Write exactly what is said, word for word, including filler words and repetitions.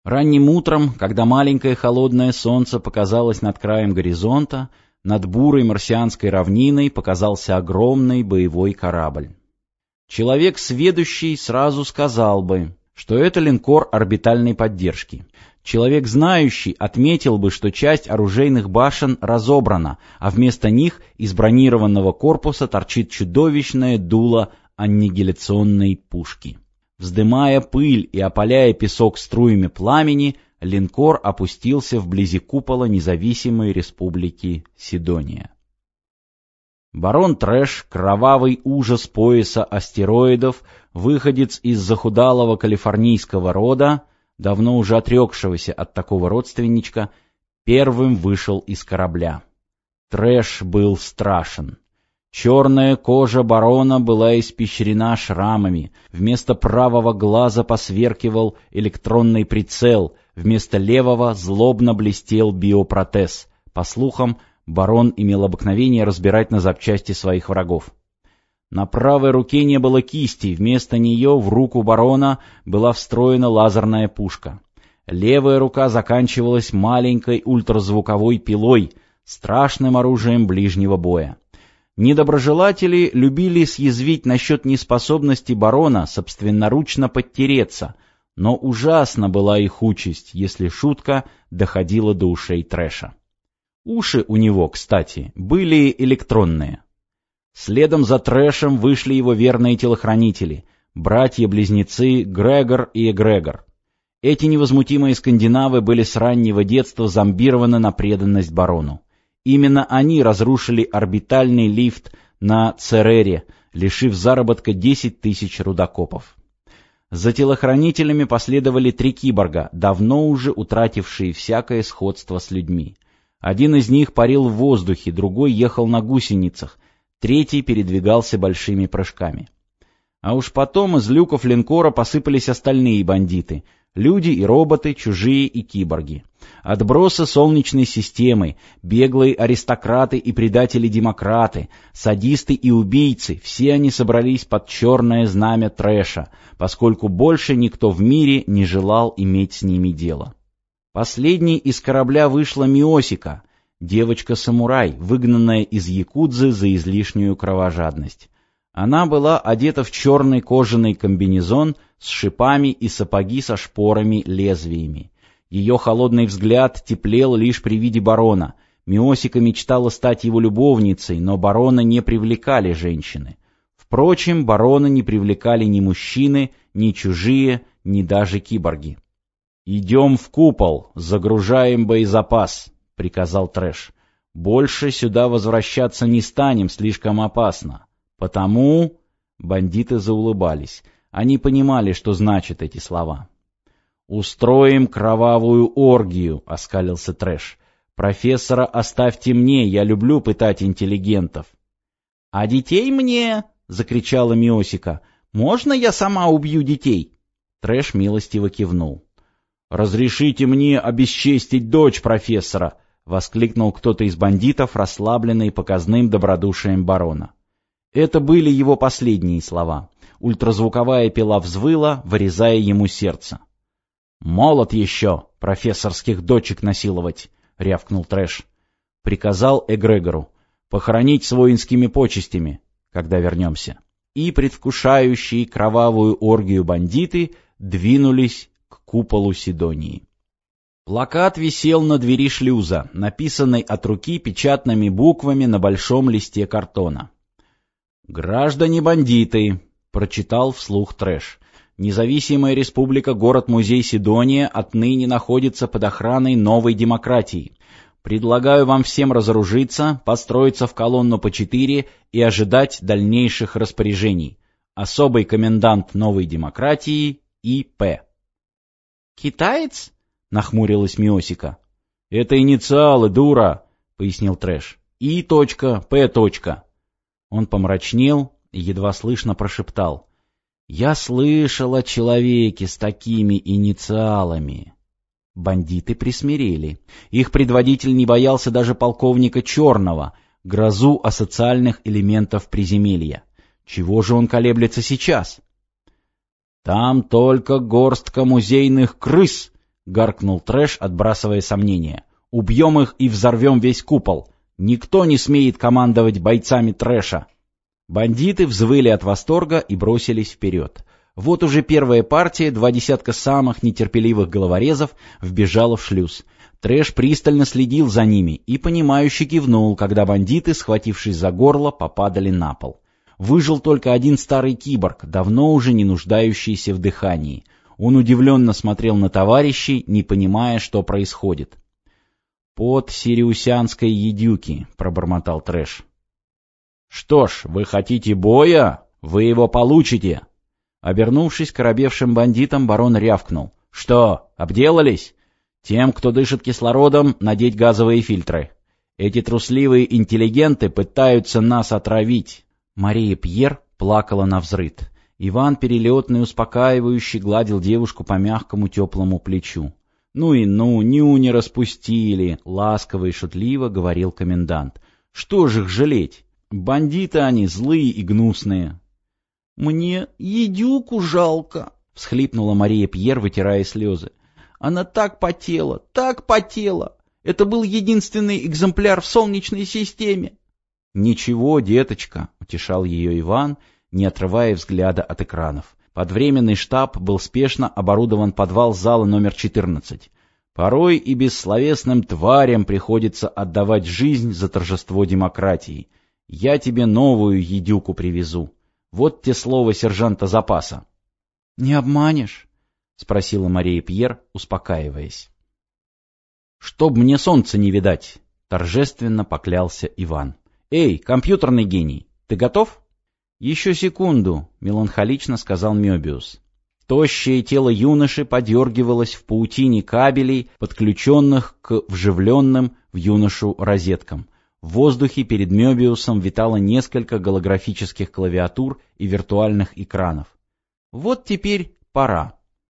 Ранним утром, когда маленькое холодное солнце показалось над краем горизонта, над бурой марсианской равниной показался огромный боевой корабль. Человек сведущий сразу сказал бы, что это линкор орбитальной поддержки. Человек знающий отметил бы, что часть оружейных башен разобрана, а вместо них из бронированного корпуса торчит чудовищное дуло аннигиляционной пушки. Вздымая пыль и опаляя песок струями пламени, линкор опустился вблизи купола независимой республики Сидония. Барон Трэш, кровавый ужас пояса астероидов, выходец из захудалого калифорнийского рода, давно уже отрекшегося от такого родственничка, первым вышел из корабля. Трэш был страшен. Черная кожа барона была испещрена шрамами, вместо правого глаза посверкивал электронный прицел, вместо левого злобно блестел биопротез. По слухам, барон имел обыкновение разбирать на запчасти своих врагов. На правой руке не было кисти, вместо нее в руку барона была встроена лазерная пушка. Левая рука заканчивалась маленькой ультразвуковой пилой, страшным оружием ближнего боя. Недоброжелатели любили съязвить насчет неспособности барона собственноручно подтереться, но ужасна была их участь, если шутка доходила до ушей Трэша. Уши у него, кстати, были электронные. Следом за Трэшем вышли его верные телохранители, братья-близнецы Грегор и Эгрегор. Эти невозмутимые скандинавы были с раннего детства зомбированы на преданность барону. Именно они разрушили орбитальный лифт на Церере, лишив заработка десять тысяч рудокопов. За телохранителями последовали три киборга, давно уже утратившие всякое сходство с людьми. Один из них парил в воздухе, другой ехал на гусеницах, третий передвигался большими прыжками. А уж потом из люков линкора посыпались остальные бандиты — люди и роботы, чужие и киборги. Отбросы Солнечной системы, беглые аристократы и предатели-демократы, садисты и убийцы — все они собрались под черное знамя Трэша, поскольку больше никто в мире не желал иметь с ними дело. Последней из корабля вышла Миосика, девочка-самурай, выгнанная из Якудзы за излишнюю кровожадность. Она была одета в черный кожаный комбинезон с шипами и сапоги со шпорами-лезвиями. Ее холодный взгляд теплел лишь при виде барона. Миосика мечтала стать его любовницей, но барона не привлекали женщины. Впрочем, барона не привлекали ни мужчины, ни чужие, ни даже киборги. «Идем в купол, загружаем боезапас», — приказал Трэш. «Больше сюда возвращаться не станем, слишком опасно. Потому...» Бандиты заулыбались. Они понимали, что значат эти слова. «Устроим кровавую оргию», — оскалился Трэш. «Профессора оставьте мне, я люблю пытать интеллигентов». «А детей мне!» — закричала Миосика. «Можно я сама убью детей?» Трэш милостиво кивнул. «Разрешите мне обесчестить дочь профессора!» — воскликнул кто-то из бандитов, расслабленный показным добродушием барона. Это были его последние слова. Ультразвуковая пила взвыла, вырезая ему сердце. «Молод еще профессорских дочек насиловать!» — рявкнул Трэш. Приказал Эгрегору похоронить с воинскими почестями, когда вернемся. И предвкушающие кровавую оргию бандиты двинулись к куполу Сидонии. Плакат висел на двери шлюза, написанный от руки печатными буквами на большом листе картона. «Граждане-бандиты», — прочитал вслух Трэш. «Независимая республика город-музей Сидония отныне находится под охраной новой демократии. Предлагаю вам всем разоружиться, построиться в колонну по четыре и ожидать дальнейших распоряжений. Особый комендант новой демократии И П». «Китаец?» — нахмурилась Миосика. «Это инициалы, дура», — пояснил Трэш. И. П. Он помрачнел и едва слышно прошептал. «Я слышал о человеке с такими инициалами». Бандиты присмирели. Их предводитель не боялся даже полковника Черного, грозу асоциальных элементов приземелья. Чего же он колеблется сейчас? «Там только горстка музейных крыс», — гаркнул Трэш, отбрасывая сомнения. «Убьем их и взорвем весь купол. Никто не смеет командовать бойцами Трэша». Бандиты взвыли от восторга и бросились вперед. Вот уже первая партия, два десятка самых нетерпеливых головорезов, вбежала в шлюз. Трэш пристально следил за ними и, понимающе кивнул, когда бандиты, схватившись за горло, попадали на пол. Выжил только один старый киборг, давно уже не нуждающийся в дыхании. Он удивленно смотрел на товарищей, не понимая, что происходит. «Под сириусянской едюки», — пробормотал Трэш. «Что ж, вы хотите боя? Вы его получите!» Обернувшись к оробевшим бандитам, барон рявкнул. «Что, обделались? Тем, кто дышит кислородом, надеть газовые фильтры. Эти трусливые интеллигенты пытаются нас отравить». Мария Пьер плакала навзрыд. Иван Перелетный успокаивающе гладил девушку по мягкому теплому плечу. «Ну и ну, ню не распустили», — ласково и шутливо говорил комендант. «Что же их жалеть? Бандиты они злые и гнусные». «Мне едюку жалко», — всхлипнула Мария Пьер, вытирая слезы. «Она так потела, так потела. Это был единственный экземпляр в Солнечной системе». «Ничего, деточка», — утешал ее Иван, не отрывая взгляда от экранов. Под временный штаб был спешно оборудован подвал зала номер четырнадцать. Порой и бессловесным тварям приходится отдавать жизнь за торжество демократии. Я тебе новую едюку привезу. Вот те слова сержанта запаса. — Не обманешь? — спросила Мария Пьер, успокаиваясь. — Чтоб мне солнца не видать, — торжественно поклялся Иван. — Эй, компьютерный гений, ты готов? — Еще секунду, — меланхолично сказал Мёбиус. Тощее тело юноши подергивалось в паутине кабелей, подключенных к вживленным в юношу розеткам. В воздухе перед Мёбиусом витало несколько голографических клавиатур и виртуальных экранов. Вот теперь пора.